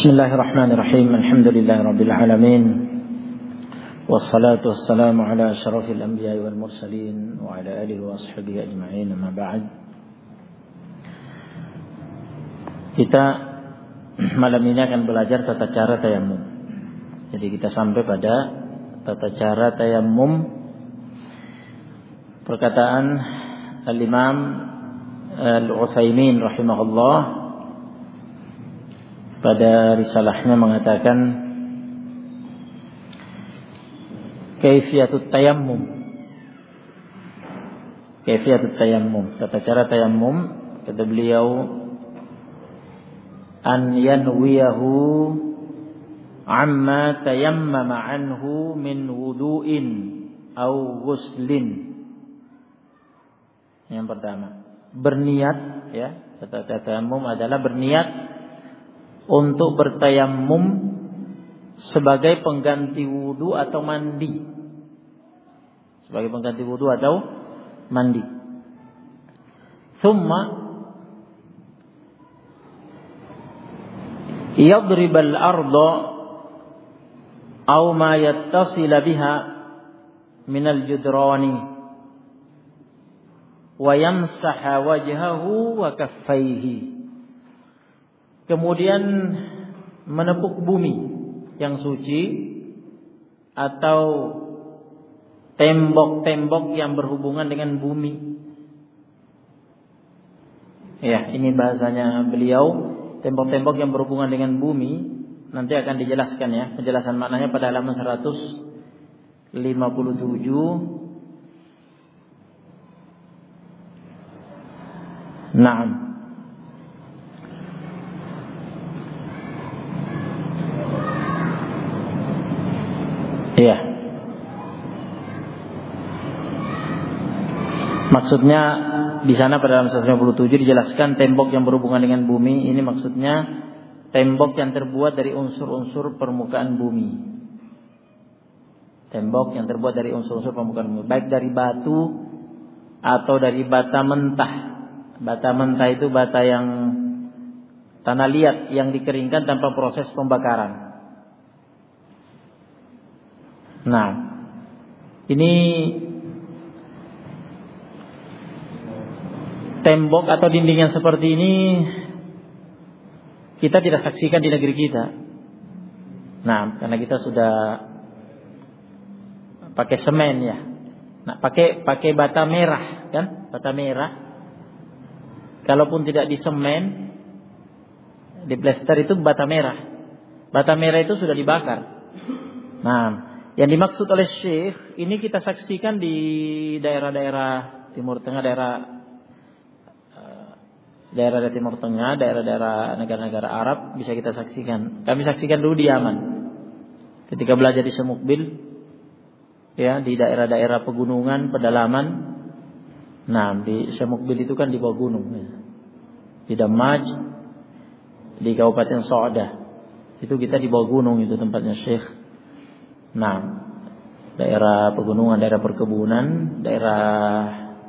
Bismillahirrahmanirrahim. Alhamdulillahirabbil alamin. Wassalatu wassalamu ala asyrafil anbiya'i wal mursalin wa ala alihi wa ashabihi ajma'in. Amma ba'd. Kita malam ini akan belajar tata cara tayammum. Jadi kita sampai pada tata cara tayammum. Perkataan Al-Imam Al-Utsaimin rahimahullah pada risalahnya mengatakan kaifiyatut tayammum. Kaifiyatut tayammum, tata cara tayammum, kata beliau, an yanwiyahu amma tayammama anhu min wudu'in au ghuslin. Yang pertama, berniat, ya, tata tayammum adalah berniat untuk bertayammum sebagai pengganti wudu atau mandi. Sebagai pengganti wudu atau mandi. Thumma yadribal arda aw ma yattasil biha min al-judrani wa yamsaha wajhahu wa kaffaihi. Kemudian menepuk bumi yang suci atau tembok-tembok yang berhubungan dengan bumi. Ya, ini bahasanya beliau, tembok-tembok yang berhubungan dengan bumi. Nanti akan dijelaskan, ya, penjelasan maknanya pada halaman 157. Naam. Iya. Maksudnya di sana pada dalam 157 dijelaskan tembok yang berhubungan dengan bumi. Ini maksudnya tembok yang terbuat dari unsur-unsur permukaan bumi. Tembok yang terbuat dari unsur-unsur permukaan bumi, baik dari batu atau dari bata mentah. Bata mentah itu bata yang tanah liat yang dikeringkan tanpa proses pembakaran. Nah, ini tembok atau dinding yang seperti ini kita tidak saksikan di negeri kita. Nah, karena kita sudah pakai semen, ya. Nah, pakai bata merah, kan? Bata merah. Kalaupun tidak di semen, di plester itu bata merah. Bata merah itu sudah dibakar. Nah, yang dimaksud oleh Syekh ini kita saksikan di daerah-daerah Timur Tengah, daerah Timur Tengah, daerah-daerah negara-negara Arab bisa kita saksikan. Kami saksikan dulu di Yaman. Ketika belajar di Semukbil, ya, di daerah-daerah pegunungan, pedalaman. Nah, di Semukbil itu kan di bawah gunung, ya. Di Damaj, di Kabupaten So'odah. Itu kita di bawah gunung, itu tempatnya Syekh. Nah, daerah pegunungan, daerah perkebunan, daerah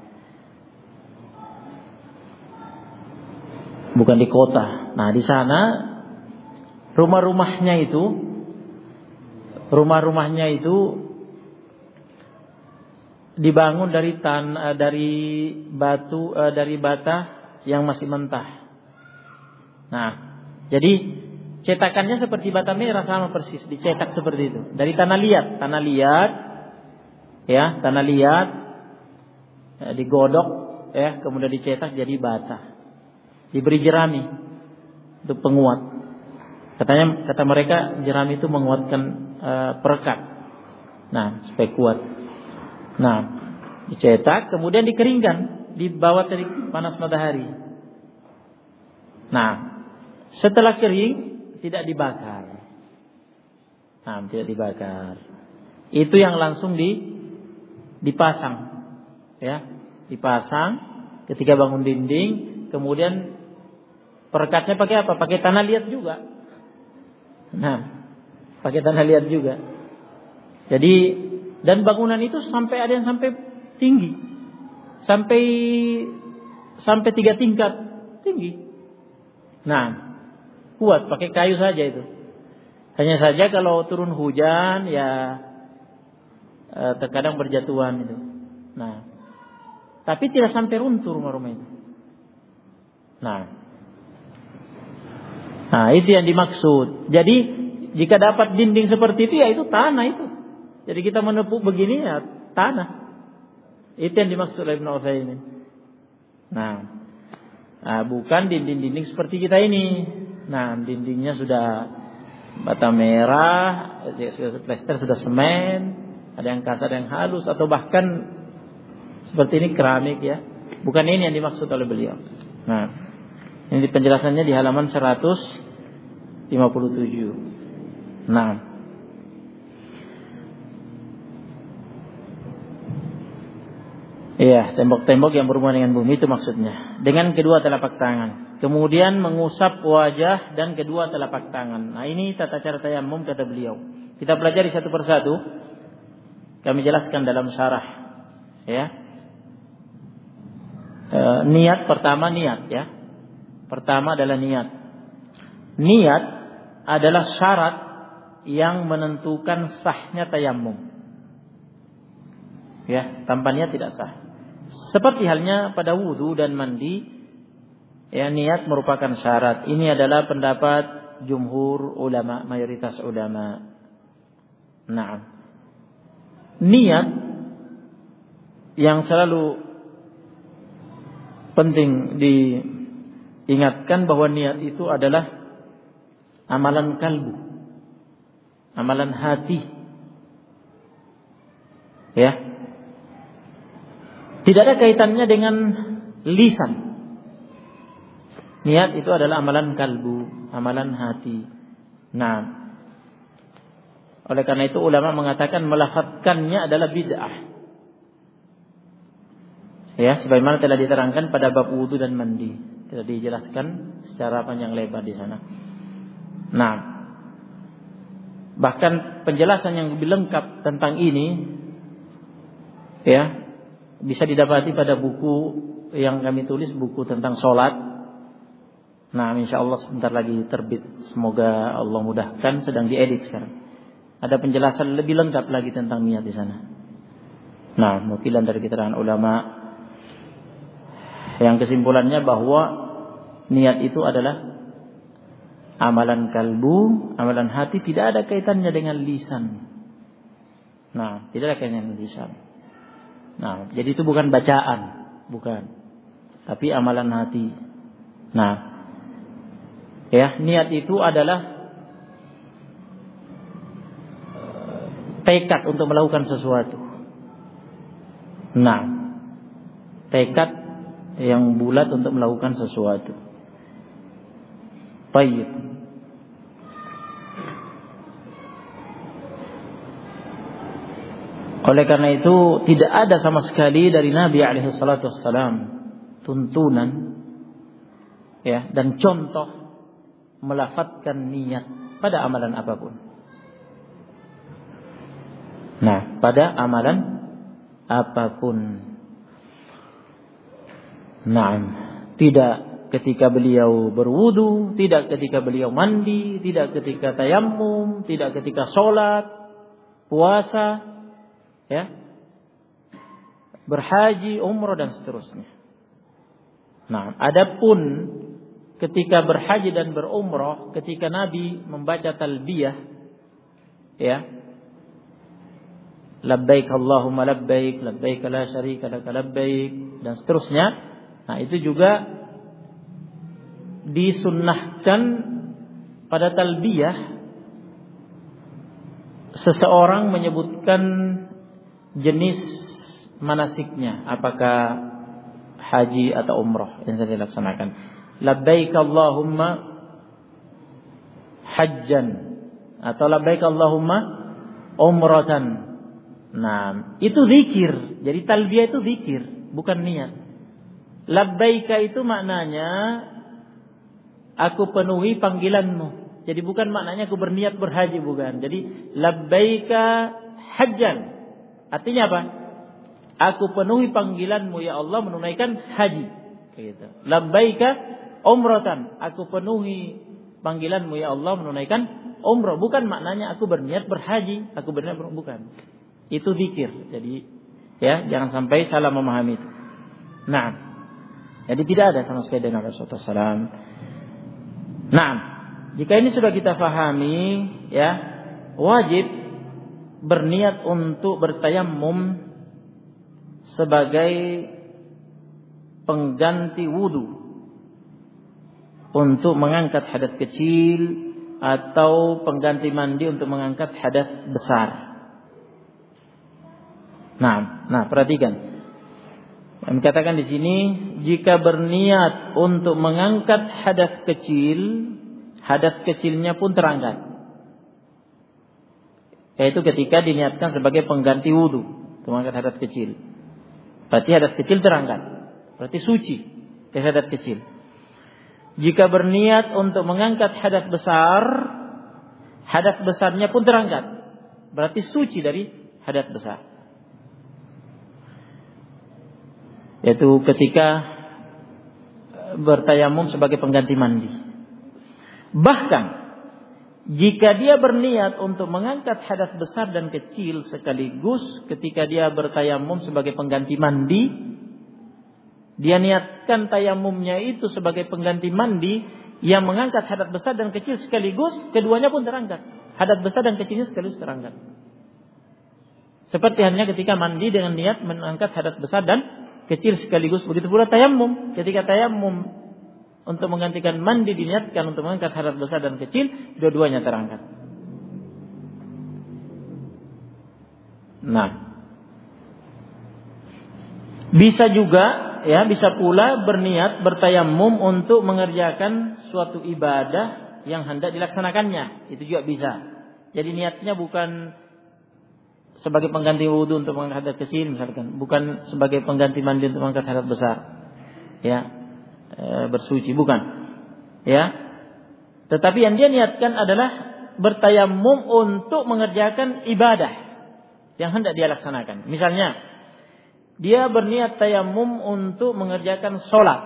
bukan di kota. Nah, di sana rumah-rumahnya itu dibangun dari bata yang masih mentah. Nah, jadi cetakannya seperti bata merah, sama persis dicetak seperti itu. Dari tanah liat, ya, tanah liat, digodok, ya, kemudian dicetak jadi bata. Diberi jerami untuk penguat. Kata mereka jerami itu menguatkan perekat. Nah, supaya kuat. Nah, dicetak kemudian dikeringkan di bawah terik panas matahari. Nah, setelah kering tidak dibakar. Nah, tidak dibakar. Itu yang langsung dipasang, ya, dipasang ketika bangun dinding. Kemudian perekatnya pakai apa? Pakai tanah liat juga. Nah, pakai tanah liat juga. Jadi, dan bangunan itu sampai ada yang sampai tinggi, sampai 3 tingkat tinggi. Nah, kuat, pakai kayu saja itu. Hanya saja kalau turun hujan ya terkadang berjatuhan itu. Nah, tapi tidak sampai runtuh rumah-rumah itu. Nah, itu yang dimaksud. Jadi jika dapat dinding seperti itu ya itu tanah itu. Jadi kita menepuk begini ya tanah. Itu yang dimaksud oleh Ibnu Utsaimin. Nah, bukan dinding-dinding seperti kita ini. Nah, dindingnya sudah bata merah, plester sudah semen, ada yang kasar, ada yang halus, atau bahkan seperti ini keramik ya. Bukan ini yang dimaksud oleh beliau. Nah, ini penjelasannya di halaman 157. Nah, iya, tembok-tembok yang berhubungan dengan bumi itu maksudnya. Dengan kedua telapak tangan. Kemudian mengusap wajah dan kedua telapak tangan. Nah, ini tata cara tayamum kata beliau. Kita pelajari satu persatu. Kami jelaskan dalam syarah. Ya. Niat pertama niat ya. Pertama adalah niat. Niat adalah syarat yang menentukan sahnya tayamum. Ya, tanpa niat tidak sah. Seperti halnya pada wudu dan mandi. Ya, niat merupakan syarat. Ini adalah pendapat jumhur ulama, mayoritas ulama. Nah, niat yang selalu penting diingatkan bahwa niat itu adalah amalan kalbu, amalan hati. Ya, tidak ada kaitannya dengan lisan. Niat itu adalah amalan kalbu, amalan hati. Nah, oleh karena itu ulama mengatakan melafadzkannya adalah bid'ah. Ya, sebagaimana telah diterangkan pada bab wudu dan mandi. Telah dijelaskan secara panjang lebar di sana. Nah, bahkan penjelasan yang lebih lengkap tentang ini ya bisa didapati pada buku yang kami tulis, buku tentang sholat. Nah, insyaallah sebentar lagi terbit. Semoga Allah mudahkan, sedang diedit sekarang. Ada penjelasan lebih lengkap lagi tentang niat di sana. Nah, nukilan dari keterangan ulama yang kesimpulannya bahwa niat itu adalah amalan kalbu, amalan hati, tidak ada kaitannya dengan lisan. Nah, tidak ada kaitannya dengan lisan. Nah, jadi itu bukan bacaan, bukan. Tapi amalan hati. Nah, ya, niat itu adalah tekad untuk melakukan sesuatu. Nah, tekad yang bulat untuk melakukan sesuatu. Baik. Oleh karena itu tidak ada sama sekali dari Nabi alaihi salatu wassalam tuntunan ya dan contoh melafadzkan niat pada amalan apapun. Nah, pada amalan apapun. Nah, tidak ketika beliau berwudu, tidak ketika beliau mandi, tidak ketika tayammum, tidak ketika sholat, puasa, ya, berhaji, umrah dan seterusnya. Nah, adapun ketika berhaji dan berumrah, ketika Nabi membaca talbiyah, ya, labbaik Allahumma labbaik, labbaik la syarika laka labbaik dan seterusnya. Nah, itu juga disunnahkan pada talbiyah seseorang menyebutkan jenis manasiknya, apakah haji atau umrah yang sedang dilaksanakan. Labbaik Allahumma hajjan atau labbaik Allahumma umratan. Nah, itu zikir. Jadi talbiyah itu zikir, bukan niat. Labbaika itu maknanya aku penuhi panggilanmu. Jadi bukan maknanya aku berniat berhaji, bukan. Jadi labbaika hajjan. Artinya apa? Aku penuhi panggilanmu ya Allah menunaikan haji. Gitu. Labbaika umratan. Aku penuhi panggilanmu ya Allah menunaikan umrah. Bukan maknanya aku berniat berhaji, aku berniat bukan. Itu zikir. Jadi ya, jangan sampai salah memahami itu. Nah, jadi tidak ada sama sekali dengan Rasulullah SAW. Nah, jika ini sudah kita pahami, ya, wajib berniat untuk bertayammum sebagai pengganti wudu untuk mengangkat hadas kecil atau pengganti mandi untuk mengangkat hadas besar. Nah, perhatikan. Yang dikatakan di sini, jika berniat untuk mengangkat hadas kecil, hadas kecilnya pun terangkat. Yaitu ketika diniatkan sebagai pengganti wudu untuk mengangkat hadas kecil. Berarti hadas kecil terangkat. Berarti suci ke hadas kecil. Jika berniat untuk mengangkat hadas besar, hadas besarnya pun terangkat. Berarti suci dari hadas besar. Yaitu ketika bertayamum sebagai pengganti mandi. Bahkan jika dia berniat untuk mengangkat hadas besar dan kecil sekaligus, ketika dia bertayamum sebagai pengganti mandi, dia niatkan tayamumnya itu sebagai pengganti mandi yang mengangkat hadas besar dan kecil sekaligus, keduanya pun terangkat. Hadas besar dan kecilnya sekaligus terangkat. Seperti halnya ketika mandi dengan niat mengangkat hadas besar dan kecil sekaligus, begitu pula tayammum. Ketika tayammum untuk menggantikan mandi diniatkan untuk mengangkat hadas besar dan kecil, dua-duanya terangkat. Nah, bisa juga, ya, bisa pula berniat bertayammum untuk mengerjakan suatu ibadah yang hendak dilaksanakannya. Itu juga bisa. Jadi niatnya bukan sebagai pengganti wudu untuk mengangkat hadas kecil misalkan, bukan sebagai pengganti mandi untuk mengangkat hadas besar, ya, bersuci, bukan, ya. Tetapi yang dia niatkan adalah bertayammum untuk mengerjakan ibadah yang hendak dia laksanakan. Misalnya dia berniat tayammum untuk mengerjakan sholat,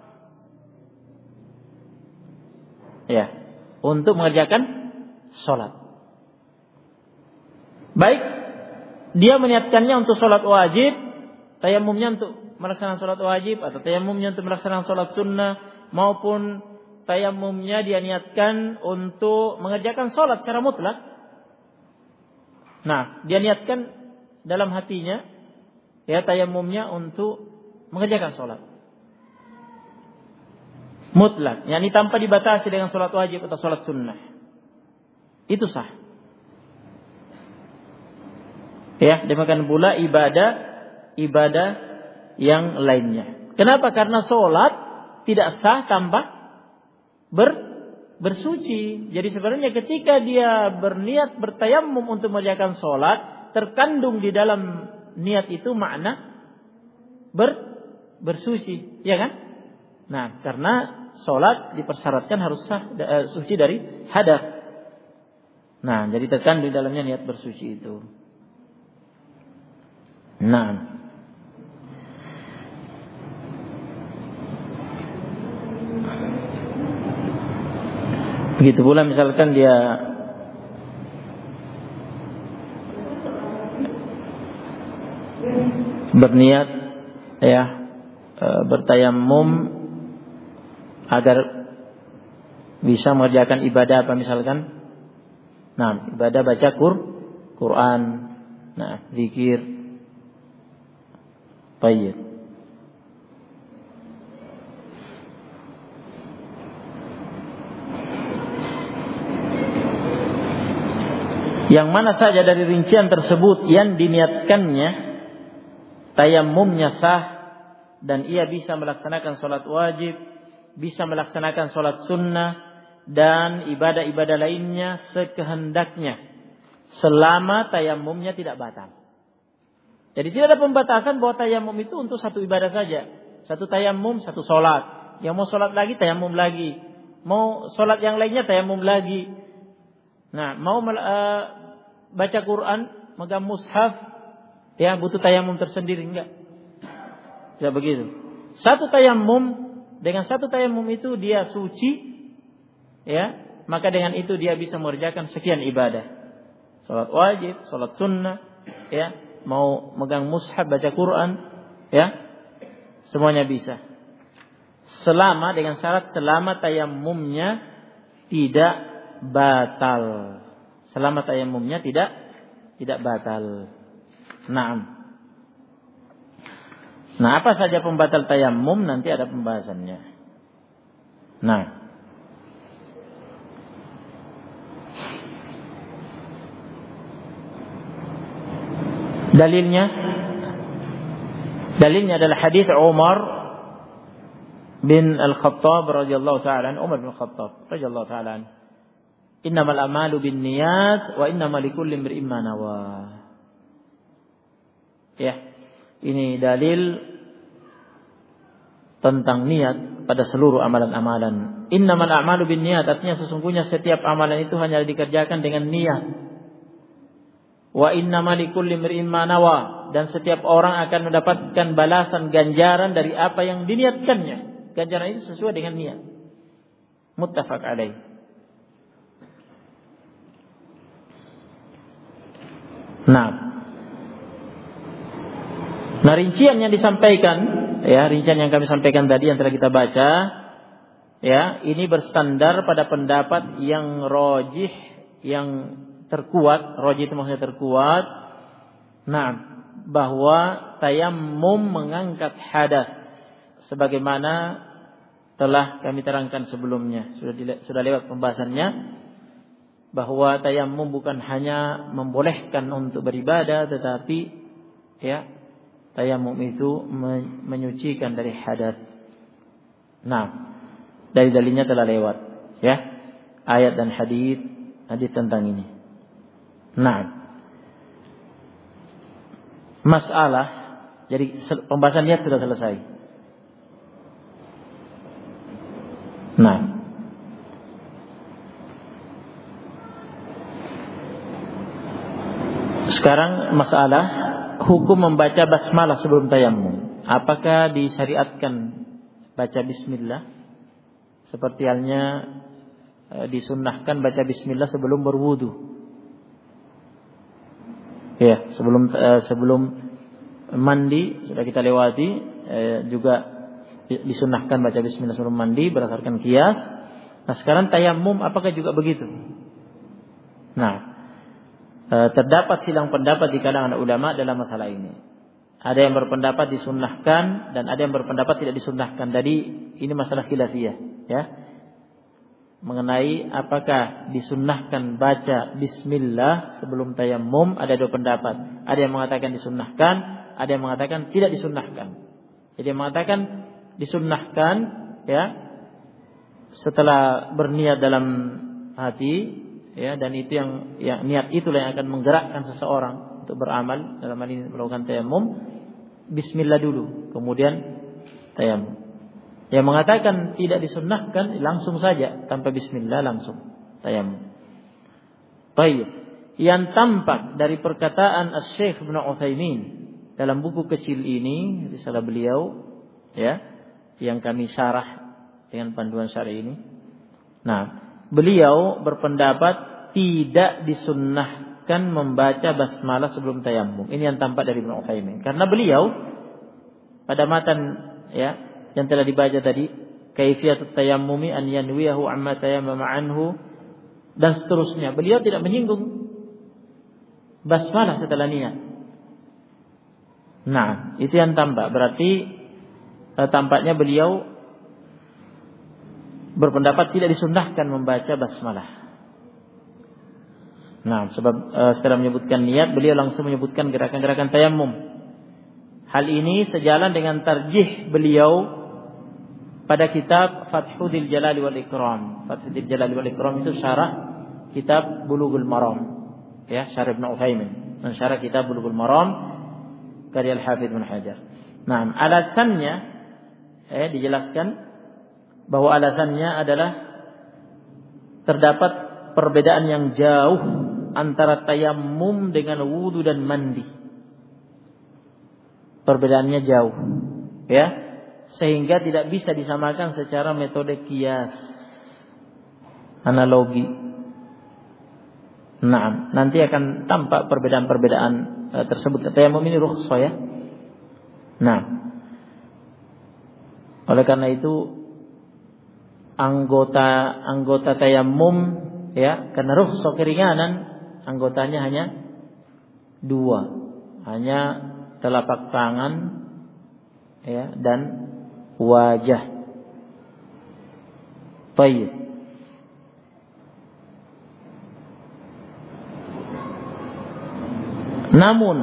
ya, untuk mengerjakan sholat. Baik, dia meniatkannya untuk sholat wajib, tayammumnya untuk melaksanakan sholat wajib, atau tayammumnya untuk melaksanakan sholat sunnah, maupun tayammumnya dia niatkan untuk mengerjakan sholat secara mutlak. Nah, dia niatkan dalam hatinya, ya, tayammumnya untuk mengerjakan sholat mutlak, yakni tanpa dibatasi dengan sholat wajib atau sholat sunnah. Itu sah. Ya, demikian pula ibadah yang lainnya. Kenapa? Karena sholat tidak sah tanpa bersuci. Jadi sebenarnya ketika dia berniat bertayammum untuk mengerjakan sholat, terkandung di dalam niat itu makna bersuci, ya kan? Nah, karena sholat dipersyaratkan harus sah, suci dari hadas. Nah, jadi terkandung di dalamnya niat bersuci itu. Nah, begitu pula misalkan dia berniat, ya, bertayammum agar bisa mengerjakan ibadah apa misalkan. Nah, ibadah baca Quran, nah, zikir. Baik. Yang mana saja dari rincian tersebut yang diniatkannya, tayammumnya sah dan ia bisa melaksanakan sholat wajib, bisa melaksanakan sholat sunnah dan ibadah-ibadah lainnya sekehendaknya, selama tayammumnya tidak batal. Jadi tidak ada pembatasan bahwa tayammum itu untuk satu ibadah saja. Satu tayammum, satu sholat. Yang mau sholat lagi, tayammum lagi. Mau sholat yang lainnya, tayammum lagi. Nah, mau baca Quran, megang mushaf, ya, butuh tayammum tersendiri, enggak? Tidak begitu. Satu tayammum, dengan satu tayammum itu dia suci, ya, maka dengan itu dia bisa mengerjakan sekian ibadah. Salat wajib, salat sunnah, ya, mau megang mushaf, baca Quran, ya, semuanya bisa. Selama dengan syarat selama tayammumnya tidak batal. Selama tayammumnya tidak batal. Naam. Nah, apa saja pembatal tayammum nanti ada pembahasannya. Nah, dalilnya adalah hadis Umar bin Al-Khattab radhiyallahu ta'ala, Umar bin Al-Khattab radhiyallahu ta'ala, innamal a'malu binniyat wa innamal likulli imrin ma nawa. Ya, ini dalil tentang niat pada seluruh amalan-amalan. Innamal a'malu binniyat, artinya sesungguhnya setiap amalan itu hanya dikerjakan dengan niat. Wa innamal likulli imrin ma nawa, dan setiap orang akan mendapatkan balasan ganjaran dari apa yang diniatkannya. Ganjaran itu sesuai dengan niat. Muttafaq alaih. Nah, rincian yang disampaikan, ya, rincian yang kami sampaikan tadi yang telah kita baca, ya, ini bersandar pada pendapat yang rajih, yang terkuat. Rajih itu maksudnya terkuat. Nah, bahwa tayammum mengangkat hadas, sebagaimana telah kami terangkan sebelumnya, sudah lewat pembahasannya, bahwa tayammum bukan hanya membolehkan untuk beribadah, tetapi ya, tayammum itu menyucikan dari hadas. Nah, dari dalilnya telah lewat, ya, ayat dan hadis tentang ini. Nah, masalah, jadi pembahasan niat sudah selesai. Nah, sekarang masalah hukum membaca basmalah sebelum tayammum. Apakah disyariatkan baca bismillah? Seperti halnya disunnahkan baca bismillah sebelum berwudu. Ya, sebelum mandi sudah kita lewati, juga disunnahkan baca bismillah sebelum mandi berdasarkan qiyas. Nah, sekarang tayammum apakah juga begitu? Nah, terdapat silang pendapat di kalangan ulama dalam masalah ini. Ada yang berpendapat disunnahkan dan ada yang berpendapat tidak disunnahkan. Jadi ini masalah khilafiyah, ya. Mengenai apakah disunnahkan baca bismillah sebelum tayammum, ada dua pendapat. Ada yang mengatakan disunnahkan, ada yang mengatakan tidak disunnahkan. Jadi yang mengatakan disunnahkan, ya, setelah berniat dalam hati, ya, dan itu yang niat itulah yang akan menggerakkan seseorang untuk beramal, dalam hal ini melakukan tayammum, bismillah dulu, kemudian tayammum. Yang mengatakan tidak disunnahkan, langsung saja tanpa bismillah langsung tayammum. Baik, yang tampak dari perkataan Asy-Syaikh Ibnu Utsaimin dalam buku kecil ini, risalah beliau, ya, yang kami syarah dengan panduan syarah ini. Nah, beliau berpendapat tidak disunnahkan membaca basmalah sebelum tayammum. Ini yang tampak dari Ibnu Utsaimin. Karena beliau pada matan, ya, yang telah dibaca tadi, kaifiyatut tayammumi an yanwiyahu amma tayammama anhu dan seterusnya, beliau tidak menyinggung basmalah setelah niat. Nah, itu yang tampak. Berarti tampaknya beliau berpendapat tidak disunnahkan membaca basmalah. Nah, sebab setelah menyebutkan niat, beliau langsung menyebutkan gerakan-gerakan tayammum. Hal ini sejalan dengan tarjih beliau pada kitab Fathul Jalali wal Ikram. Fathul Jalali wal Ikram itu syarah kitab Bulughul Maram, ya, syarah Ibnu Utsaimin, dan syarah kitab Bulughul Maram karya Al-Hafidz Ibnu Hajar. Nah, alasannya dijelaskan bahwa alasannya adalah terdapat perbedaan yang jauh antara tayammum dengan wudu dan mandi. Perbedaannya jauh, ya, sehingga tidak bisa disamakan secara metode qiyas. analogi. Nah, nanti akan tampak perbedaan-perbedaan tersebut. Tayamum ini rukhsah ya. Nah, oleh karena itu anggota tayamum ya, karena rukhsah keringanan, anggotanya hanya 2, hanya telapak tangan ya dan wajah. Baik. Namun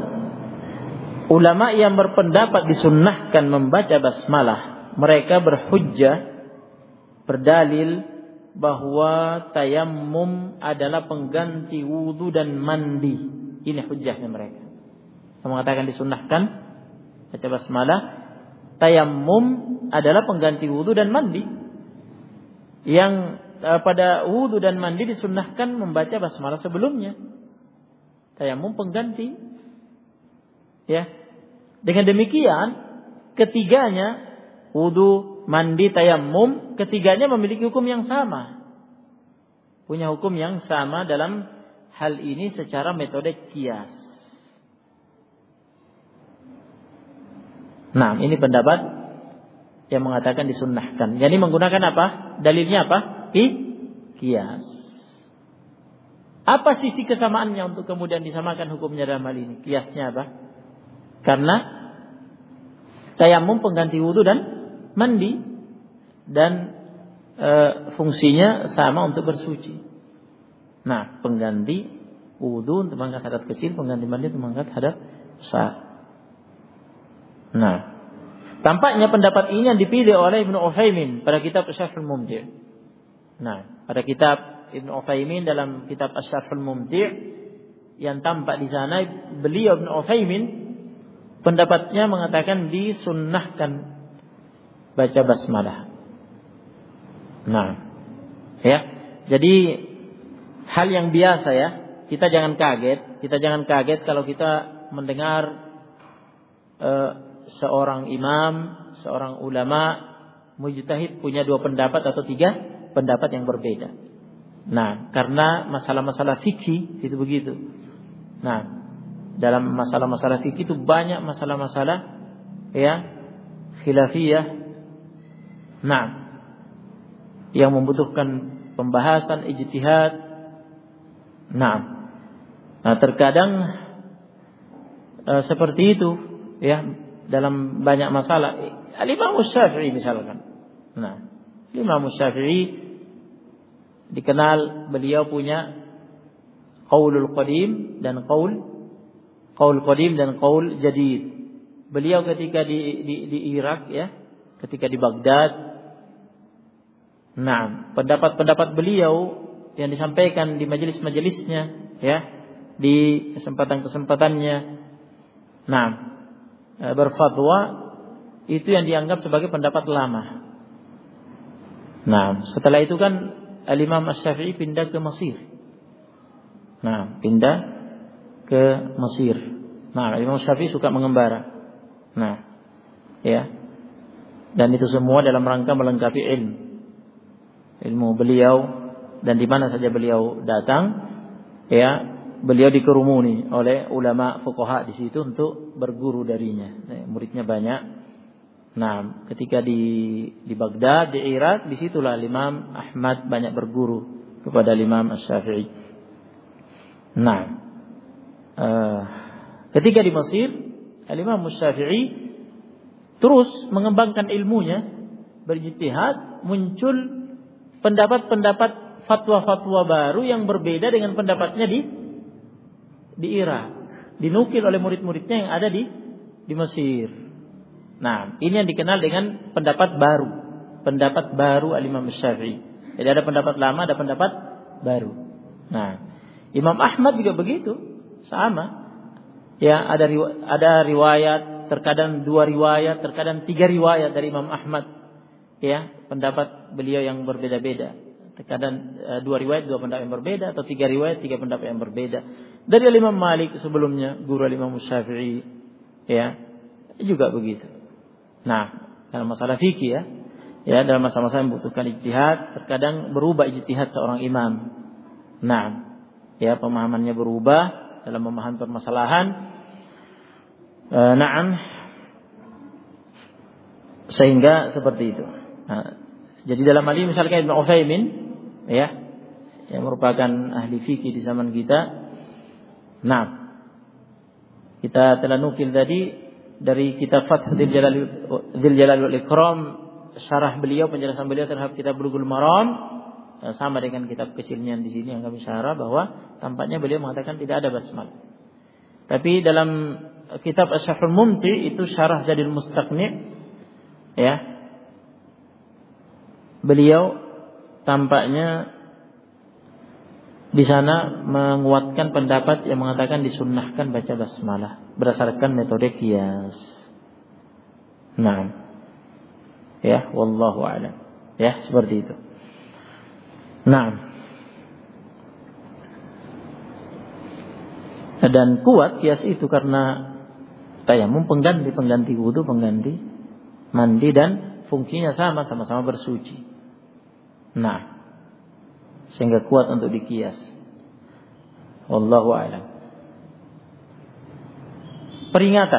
ulama yang berpendapat disunnahkan membaca basmalah, mereka berhujjah, berdalil bahwa tayammum adalah pengganti wudu dan mandi. Ini hujjahnya mereka. Yang mengatakan disunnahkan baca basmalah, tayammum adalah pengganti wudu dan mandi. Yang pada wudu dan mandi disunnahkan membaca basmalah sebelumnya. Tayammum pengganti. Ya. Dengan demikian, ketiganya wudu, mandi, tayammum, ketiganya memiliki hukum yang sama. Punya hukum yang sama dalam hal ini secara metode qiyas. Nah, ini pendapat yang mengatakan disunnahkan. Jadi menggunakan apa? Dalilnya apa? Qiyas. Apa sisi kesamaannya untuk kemudian disamakan hukumnya dalam hal ini? Qiyasnya apa? Karena tayammum pengganti wudu dan mandi, dan fungsinya sama untuk bersuci. Nah, pengganti wudu untuk mengangkat hadas kecil, pengganti mandi untuk mengangkat hadas besar. Nah, tampaknya pendapat ini yang dipilih oleh Ibnu Utsaimin pada kitab Asy-Syarhul Mumti'. Nah, pada kitab Ibnu Utsaimin dalam kitab Asy-Syarhul Mumti', yang tampak di sana beliau Ibnu Utsaimin pendapatnya mengatakan disunnahkan baca basmalah. Nah, ya. Jadi hal yang biasa ya. Kita jangan kaget kalau kita mendengar seorang imam, seorang ulama mujtahid punya 2 pendapat atau 3 pendapat yang berbeda. Nah, karena masalah-masalah fikih itu begitu. Nah, dalam masalah-masalah fikih itu banyak masalah-masalah ya khilafiyah. Nah, yang membutuhkan pembahasan ijtihad. Nah, terkadang seperti itu ya dalam banyak masalah. Al-Imam Syafi'i misalkan. Nah, Imam Syafi'i dikenal beliau punya qaulul qadim dan qaul qadim dan qaul jadid. Beliau ketika di Irak ya, ketika di Baghdad, nah, pendapat-pendapat beliau yang disampaikan di majelis-majelisnya ya, di kesempatan-kesempatannya, nah, berfatwa itu yang dianggap sebagai pendapat lama. Nah, setelah itu kan Al-Imam Asy-Syafi'i pindah ke Mesir. Nah, pindah ke Mesir. Nah, Imam Syafi'i suka mengembara. Nah, ya. Dan itu semua dalam rangka melengkapi ilmu beliau, dan di mana saja beliau datang, ya, beliau dikerumuni oleh ulama fuqaha di situ untuk berguru darinya. Nah, muridnya banyak. Nah, ketika di Baghdad, di Irak, disitulah Imam Ahmad banyak berguru kepada Imam Asy-Syafi'i. Nah, ketika di Mesir, Imam Asy-Syafi'i terus mengembangkan ilmunya, berijtihad, muncul pendapat-pendapat fatwa-fatwa baru yang berbeda dengan pendapatnya di Irak, dinukil oleh murid-muridnya yang ada di Mesir. Nah, ini yang dikenal dengan pendapat baru Al-Imam Syafi'i. Jadi ada pendapat lama, ada pendapat baru. Nah, Imam Ahmad juga begitu, sama. Ya, ada riwayat, terkadang 2 riwayat, terkadang 3 riwayat dari Imam Ahmad. Ya, pendapat beliau yang berbeda-beda. Terkadang 2 riwayat, 2 pendapat yang berbeda, atau 3 riwayat, 3 pendapat yang berbeda. Dari Imam Malik sebelumnya, guru Imam Syafi'i, ya, juga begitu. Nah, dalam masalah fikih ya. Ya, dalam masa-masa yang membutuhkan ijtihad, terkadang berubah ijtihad seorang imam. Nah, ya pemahamannya berubah dalam memahami permasalahan. Naam, sehingga seperti itu. Nah, jadi dalam hal ini misalkan Ibnu Utsaimin, ya, yang merupakan ahli fikih di zaman kita. Nah, kita telah nukil tadi dari kitab Fath Dzil Jalal wal Ikram, syarah beliau, penjelasan beliau terhadap kitab Bulughul Maram, sama dengan kitab kecilnya di sini yang kami syarah, bahwa tampaknya beliau mengatakan tidak ada basmal. Tapi dalam kitab Asy-Syarhul Mumti itu syarah Zadul Mustaqni', ya, beliau tampaknya di sana menguatkan pendapat yang mengatakan disunnahkan baca basmalah berdasarkan metode qiyas. Nah, ya, wallahu a'lam. Ya, seperti itu. Nah, dan kuat qiyas itu karena tayamum pengganti wudu, pengganti mandi, dan fungsinya sama-sama bersuci. Nah, sehingga kuat untuk dikias. Wallahu a'lam. Peringatan.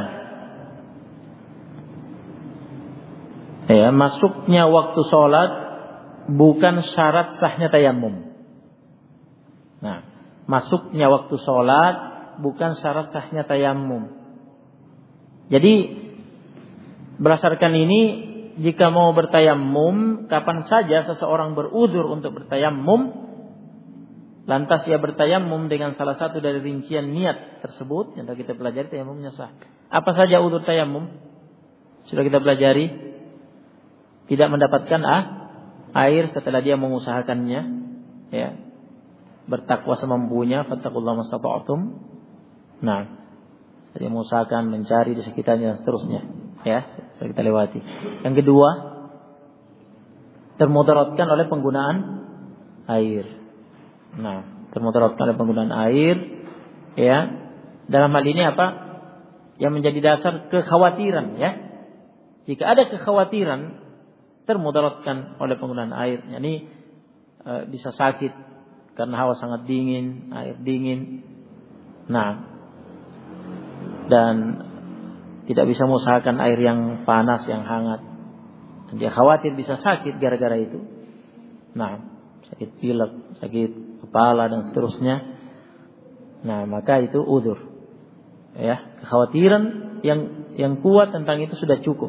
Ya, masuknya waktu sholat bukan syarat sahnya tayamum. Nah, masuknya waktu sholat bukan syarat sahnya tayamum. Jadi berdasarkan ini, jika mau bertayamum, kapan saja seseorang berudzur untuk bertayamum, lantas ia bertayamum dengan salah satu dari rincian niat tersebut yang telah kita pelajari, tayamumnya sah. Apa saja udzur tayamum? Sudah kita pelajari. Tidak mendapatkan air setelah dia mengusahakannya, ya. Bertakwa semampunya, fattaqullaha mastata'tum. Nah, dia mengusahakan mencari di sekitarnya dan seterusnya, ya, sudah kita lewati. Yang kedua, termudaratkan oleh penggunaan air. Nah, termudaratkan oleh penggunaan air, ya. Dalam hal ini apa? Yang menjadi dasar kekhawatiran, ya. Jika ada kekhawatiran termudaratkan oleh penggunaan air, yakni bisa sakit karena hawa sangat dingin, air dingin. Nah, dan tidak bisa mengusahakan air yang panas, yang hangat. Dan dia khawatir bisa sakit gara-gara itu. Nah, sakit pilek, sakit kepala dan seterusnya. Nah, maka itu udzur. Ya, kekhawatiran yang kuat tentang itu sudah cukup.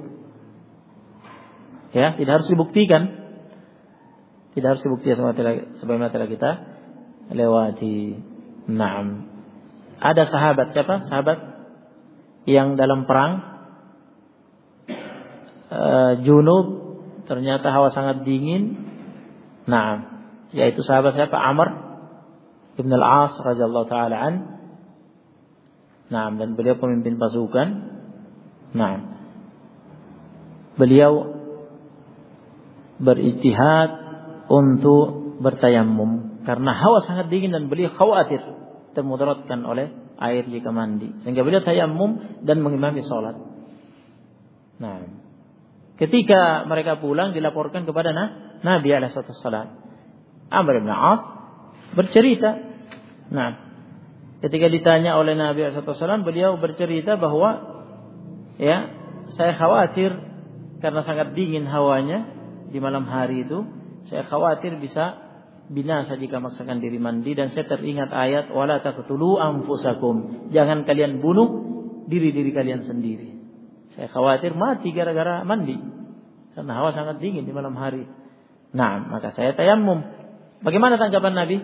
Ya, tidak harus dibuktikan. Tidak harus dibuktikan sebagaimana telah kita lewati. Naam. Ada sahabat, siapa? Sahabat yang dalam perang junub, ternyata hawa sangat dingin. Nah, yaitu sahabat siapa? Amr ibn al-As radhiyallahu taala an. Nah, dan beliau pemimpin pasukan. Nah, beliau berijtihad untuk bertayamum karena hawa sangat dingin dan beliau khawatir termudaratkan oleh air jika mandi, sehingga beliau tayamum dan mengimami sholat. Nah, ketika mereka pulang dilaporkan kepada Nabi alaihissalam. Amr bin As bercerita. Nah, ketika ditanya oleh Nabi alaihissalam, beliau bercerita bahwa, ya, saya khawatir karena sangat dingin hawanya di malam hari itu, saya khawatir bisa binasa jika maksakan diri mandi, dan saya teringat ayat wala taqtulu anfusakum, jangan kalian bunuh diri-diri kalian sendiri. Saya khawatir mati gara-gara mandi karena hawa sangat dingin di malam hari. Nah, maka saya tayamum. Bagaimana tanggapan Nabi?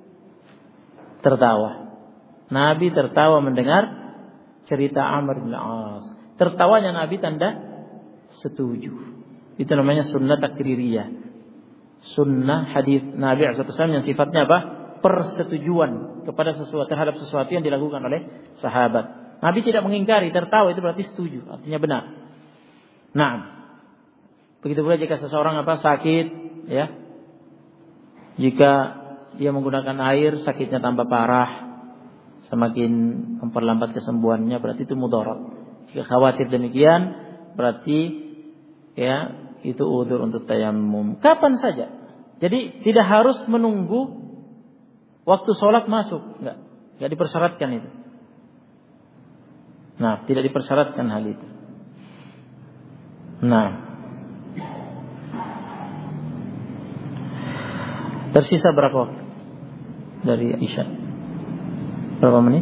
Tertawa. Nabi tertawa mendengar cerita Amr bin As. Tertawanya Nabi tanda setuju. Itu namanya sunnah takririyah. Sunnah hadis Nabi SAW yang sifatnya apa? Persetujuan kepada sesuatu, terhadap sesuatu yang dilakukan oleh sahabat. Nabi tidak mengingkari, tertawa itu berarti setuju, artinya benar. Nah, begitu pula jika seseorang sakit, ya, jika dia menggunakan air sakitnya tambah parah, semakin memperlambat kesembuhannya, berarti itu mudarat. Jika khawatir demikian, berarti, ya, itu udzur untuk tayamum. Kapan saja. Jadi tidak harus menunggu waktu sholat masuk. Enggak dipersyaratkan itu. Nah, tidak dipersyaratkan hal itu. Nah, tersisa berapa waktu dari Isya? Berapa menit?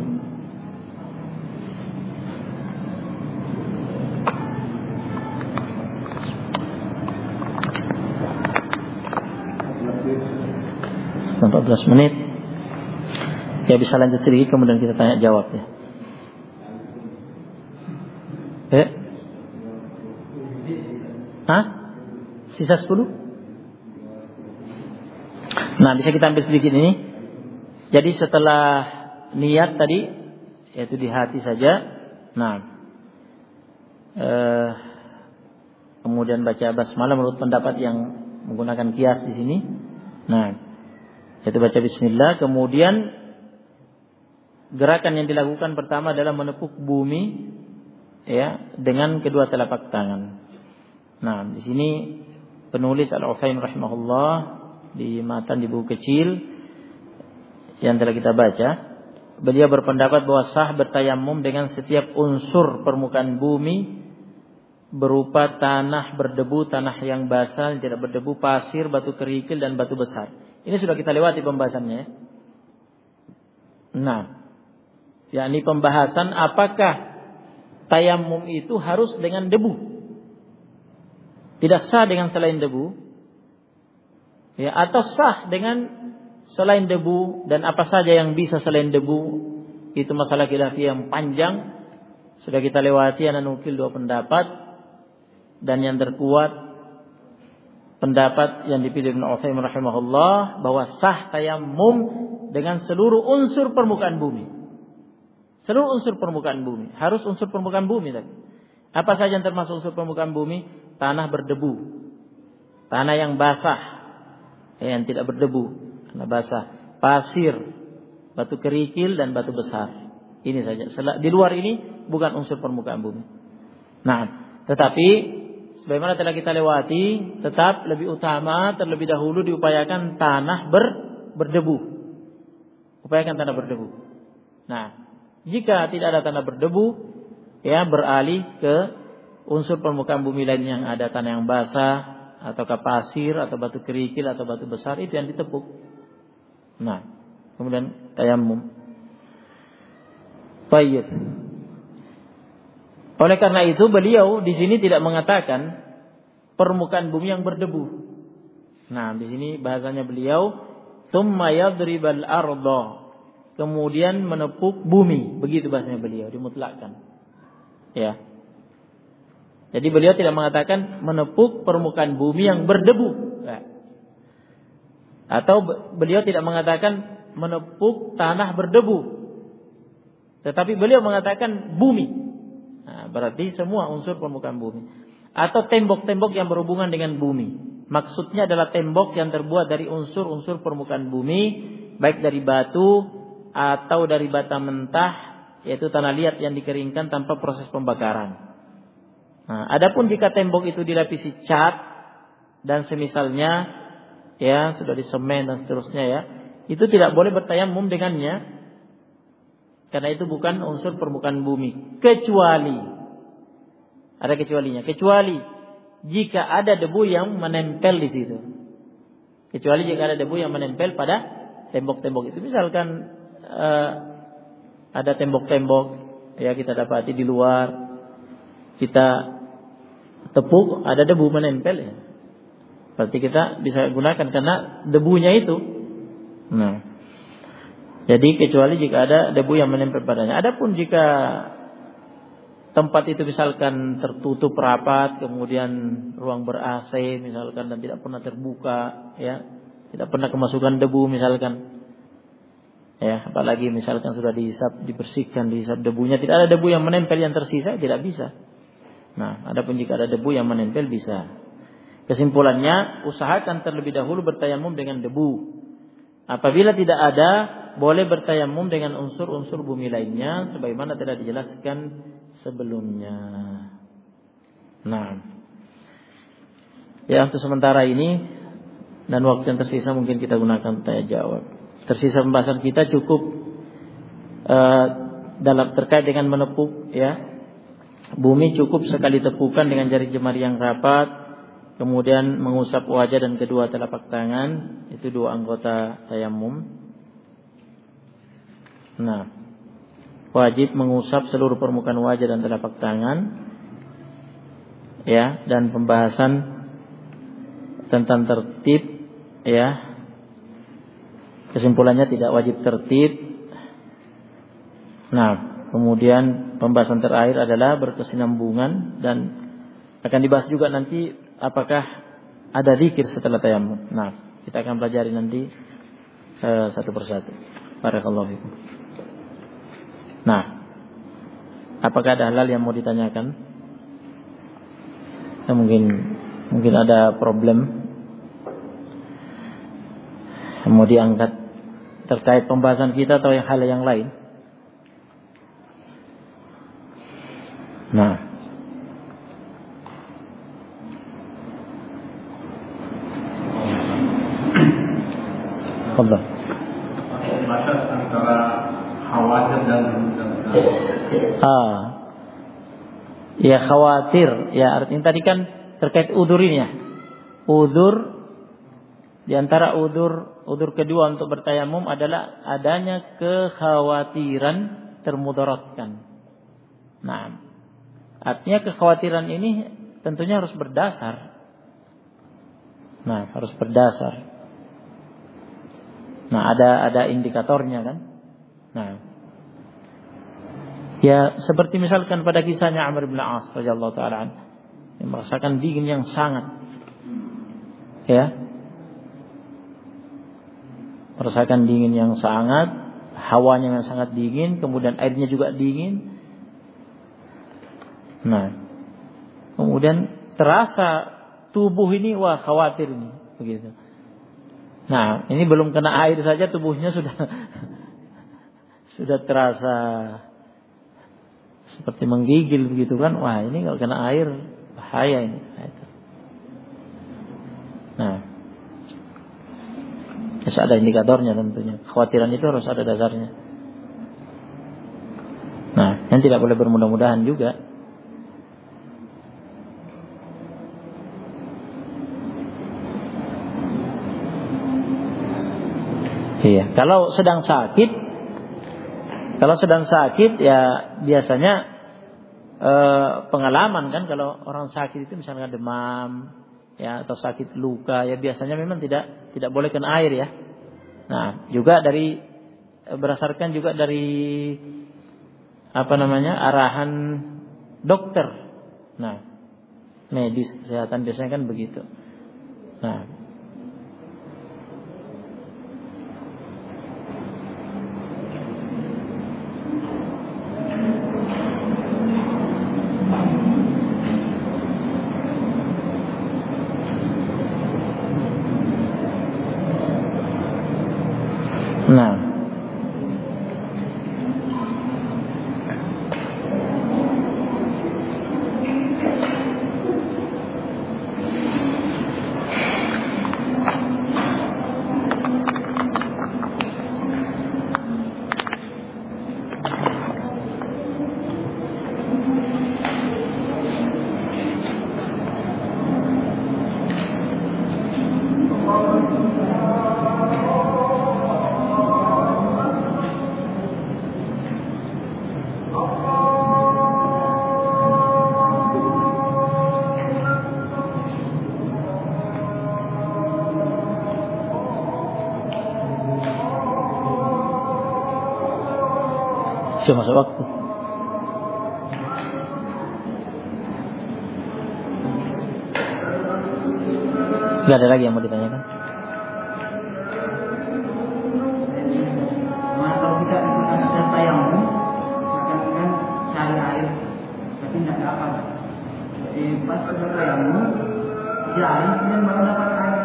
Sampai 14 menit. Ya bisa lanjut sedikit kemudian kita tanya jawab ya. Hah? Sisa 10? Nah, bisa kita ambil sedikit ini. Jadi setelah niat tadi, yaitu di hati saja. Nah, kemudian baca basmalah menurut pendapat yang menggunakan kias di sini. Nah, yaitu baca bismillah. Kemudian gerakan yang dilakukan pertama adalah menepuk bumi, ya, dengan kedua telapak tangan. Nah, di sini penulis Al-Utsaimin rahimahullah di matan di buku kecil yang telah kita baca, beliau berpendapat bahwa sah bertayamum dengan setiap unsur permukaan bumi berupa tanah berdebu, tanah yang basah, yang tidak berdebu, pasir, batu kerikil dan batu besar. Ini sudah kita lewati pembahasannya. Nah, yakni pembahasan apakah tayamum itu harus dengan debu? Tidak sah dengan selain debu, ya, atau sah dengan selain debu, dan apa saja yang bisa selain debu, itu masalah khilafiyah yang panjang. Sudah kita lewati, ana nukil dua pendapat, dan yang terkuat pendapat yang dipilih Ibnu Utsaimin rahimahullah bahwa sah tayamum dengan seluruh unsur permukaan bumi. Seluruh unsur permukaan bumi, harus unsur permukaan bumi tadi. Apa saja yang termasuk unsur permukaan bumi? Tanah berdebu, tanah yang basah, yang tidak berdebu, tanah basah, pasir, batu kerikil dan batu besar. Ini saja. Di luar ini bukan unsur permukaan bumi. Nah, tetapi sebagaimana telah kita lewati, tetap lebih utama terlebih dahulu diupayakan tanah berdebu. Upayakan tanah berdebu. Nah, jika tidak ada tanah berdebu, ya beralih ke unsur permukaan bumi lain yang ada tanah yang basah, ataukah pasir, atau batu kerikil, atau batu besar, itu yang ditepuk. Nah, kemudian tayamum. Baik. Oleh karena itu beliau di sini tidak mengatakan permukaan bumi yang berdebu. Nah, di sini bahasanya beliau tsumma yadribal arda, kemudian menepuk bumi, begitu bahasanya beliau, dimutlakkan. Ya. Jadi beliau tidak mengatakan menepuk permukaan bumi yang berdebu. Nah. Atau beliau tidak mengatakan menepuk tanah berdebu. Tetapi beliau mengatakan bumi. Nah, berarti semua unsur permukaan bumi. Atau tembok-tembok yang berhubungan dengan bumi. Maksudnya adalah tembok yang terbuat dari unsur-unsur permukaan bumi, baik dari batu atau dari bata mentah, yaitu tanah liat yang dikeringkan tanpa proses pembakaran. Nah, adapun jika tembok itu dilapisi cat dan semisalnya, ya sudah disemen dan seterusnya, ya, itu tidak boleh bertayamum dengannya, karena itu bukan unsur permukaan bumi. Kecuali ada kecualinya. Kecuali jika ada debu yang menempel di situ. Kecuali jika ada debu yang menempel pada tembok-tembok itu. Misalkan ada tembok-tembok, ya, kita dapati di luar, kita tepuk, ada debu menempel, ya, berarti kita bisa gunakan karena debunya itu. Nah, jadi kecuali jika ada debu yang menempel padanya. Adapun jika tempat itu misalkan tertutup rapat, kemudian ruang ber-AC misalkan, dan tidak pernah terbuka, ya, tidak pernah kemasukan debu misalkan, ya, apalagi misalkan sudah dihisap, dibersihkan, dihisap debunya, tidak ada debu yang menempel yang tersisa, tidak bisa. Nah, adapun jika ada debu yang menempel bisa. Kesimpulannya, usahakan terlebih dahulu bertayamum dengan debu. Apabila tidak ada, boleh bertayamum dengan unsur-unsur bumi lainnya, sebagaimana telah dijelaskan sebelumnya. Nah, Ya, untuk sementara ini dan waktu yang tersisa mungkin kita gunakan tanya jawab. Tersisa pembahasan kita cukup dalam terkait dengan menepuk, ya. Bumi cukup sekali tepukan dengan jari jemari yang rapat, kemudian mengusap wajah dan kedua telapak tangan, itu 2 anggota tayamum. Nah, wajib mengusap seluruh permukaan wajah dan telapak tangan. Ya, dan pembahasan tentang tertib, ya. Kesimpulannya tidak wajib tertib. Nah, kemudian pembahasan terakhir adalah berkesinambungan dan akan dibahas juga nanti apakah ada zikir setelah tayamum. Nah, kita akan pelajari nanti satu persatu. Barakallahu fikum. Nah, apakah ada hal yang mau ditanyakan? Ya, mungkin ada problem yang mau diangkat terkait pembahasan kita atau hal yang lain. Nah, Allah. Batas antara khawatir dan ya khawatir, ya artinya tadi kan terkait udzur ini ya. Udzur di antara udzur kedua untuk bertayamum adalah adanya kekhawatiran termudaratkan. Nah, artinya kekhawatiran ini tentunya harus berdasar. Nah, harus berdasar. Nah, ada indikatornya kan. Nah, ya seperti misalkan pada kisahnya Amr bin As radhiyallahu taala anhu yang merasakan dingin yang sangat, ya, merasakan dingin yang sangat, hawanya yang sangat dingin, kemudian airnya juga dingin. Nah, kemudian terasa tubuh ini wah khawatir ini, begitu. Nah, ini belum kena air saja tubuhnya sudah terasa seperti menggigil begitu kan. Wah, ini kalau kena air bahaya ini. Nah, harus ada indikatornya tentunya. Kekhawatiran itu harus ada dasarnya. Nah, yang tidak boleh bermudah-mudahan juga. Iya, kalau sedang sakit ya biasanya pengalaman kan, kalau orang sakit itu misalnya demam ya atau sakit luka ya biasanya memang tidak boleh kena air ya. Nah, juga berdasarkan juga dari arahan dokter. Nah, medis kesehatan biasanya kan begitu. Nah, sudah masuk waktu. Tidak ada lagi yang mau ditanyakan? Kalau kita ada tayamum, kan cari air, tapi tidak dapat. Jadi pas sudah tayamum, jalan kemudian baru dapat air.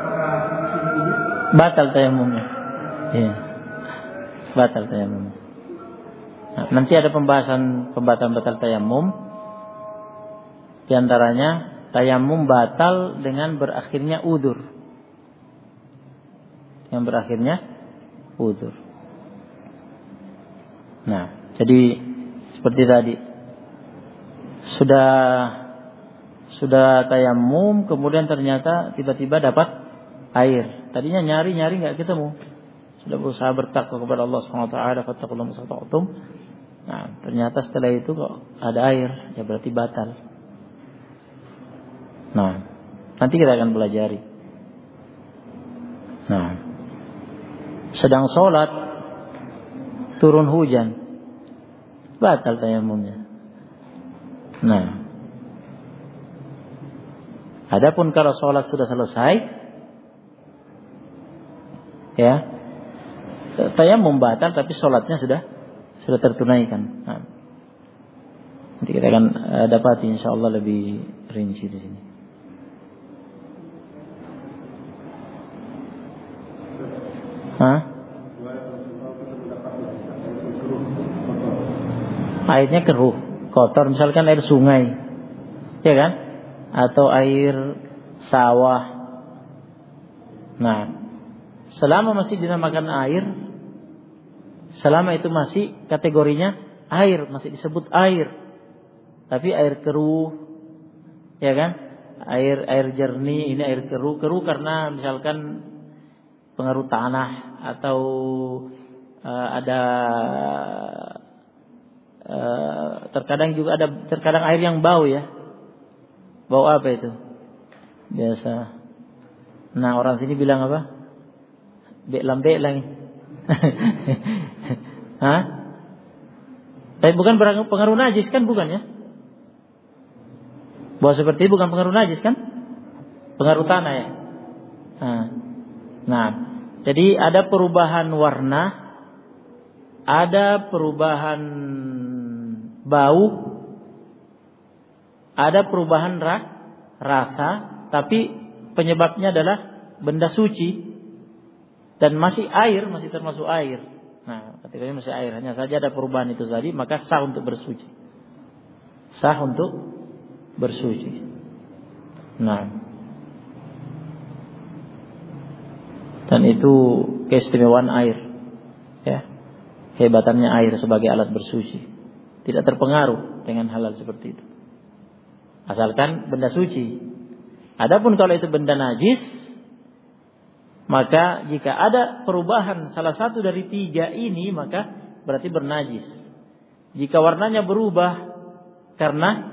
Batal tayamumnya. Iya. Batal tayamumnya. Nah, nanti ada pembahasan batal tayamum. Di antaranya tayamum batal dengan berakhirnya udzur. Yang berakhirnya udzur. Nah, jadi seperti tadi sudah tayamum, kemudian ternyata tiba-tiba dapat air. Tadinya nyari nggak ketemu. Sudah berusaha bertakwa kepada Allah Subhanahu wa taala, fattaqullaha mastata'tum. Nah, ternyata setelah itu kok ada air, ya berarti batal. Nah, nanti kita akan pelajari. Nah, sedang sholat turun hujan, batal tayamumnya. Nah, adapun kalau sholat sudah selesai, ya, tayamum batal tapi sholatnya sudah tertunaikan. Nah, nanti kita akan dapati insyaallah lebih rinci di sini. Airnya keruh, kotor, misalkan air sungai, ya kan? Atau air sawah. Nah, selama masih dinamakan air, selama itu masih kategorinya air, masih disebut air. Tapi air keruh, ya kan? Air jernih, ini air keruh karena misalkan pengaruh tanah atau terkadang juga ada air yang bau, ya. Bau apa itu? Biasa. Nah, orang sini bilang apa? Bek lagi. Hah? Tapi bukan pengaruh najis kan, bukan ya? Bau seperti itu bukan pengaruh najis kan? Pengaruh tanah, ya. Nah, jadi ada perubahan warna, ada perubahan bau, ada perubahan rasa, tapi penyebabnya adalah benda suci dan masih air, masih termasuk air. Nah, ketika masih air, hanya saja ada perubahan itu tadi, maka sah untuk bersuci. Sah untuk bersuci. Nah, dan itu keistimewaan air, ya, hebatannya air sebagai alat bersuci, tidak terpengaruh dengan hal-hal seperti itu, asalkan benda suci. Adapun kalau itu benda najis, maka jika ada perubahan salah satu dari tiga ini, maka berarti bernajis. Jika warnanya berubah karena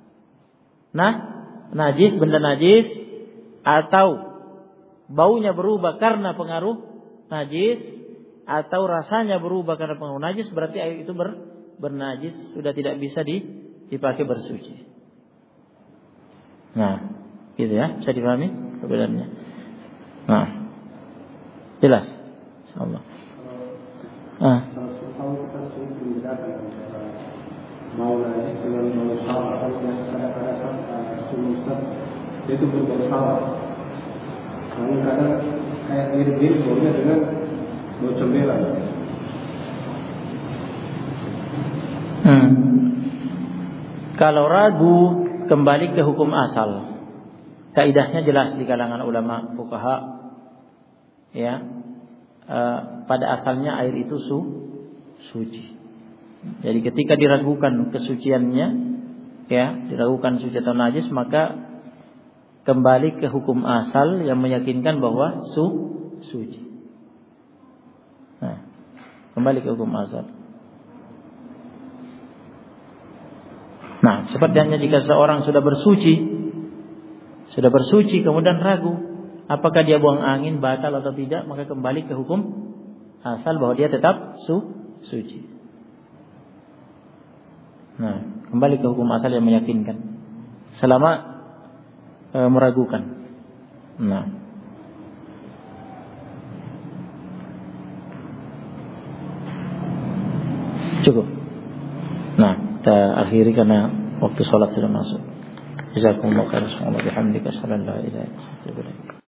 najis, benda najis, atau baunya berubah karena pengaruh najis, atau rasanya berubah karena pengaruh najis, berarti air itu bernajis, sudah tidak bisa dipakai bersuci. Nah, gitu ya, bisa dipahami perbedaannya. Nah, jelas, insyaallah. Kalau kita sulit membedakan antara mau najis dengan mau salah, kalau kadang-kadang sunnah itu berbau salah. Kadang-kadang kayak mirip-mirip baunya dengan bau cembelan. Kalau ragu, kembali ke hukum asal. Kaidahnya jelas di kalangan ulama fuqaha, ya. Pada asalnya air itu suci. Jadi ketika diragukan kesuciannya, ya, diragukan suci atau najis, maka kembali ke hukum asal yang meyakinkan bahwa suci. Nah, kembali ke hukum asal. Nah, sepertinya jika seorang sudah bersuci kemudian ragu apakah dia buang angin batal atau tidak, maka kembali ke hukum asal bahwa dia tetap suci. Nah, kembali ke hukum asal yang meyakinkan selama meragukan. Nah, cukup. Nah, kita akhiri karena waktu sholat sudah masuk. Jazakumullahu khairan. Subhanallah bihamdika asyhadu an la ilaha illa anta astaghfiruka wa atubu ilaik.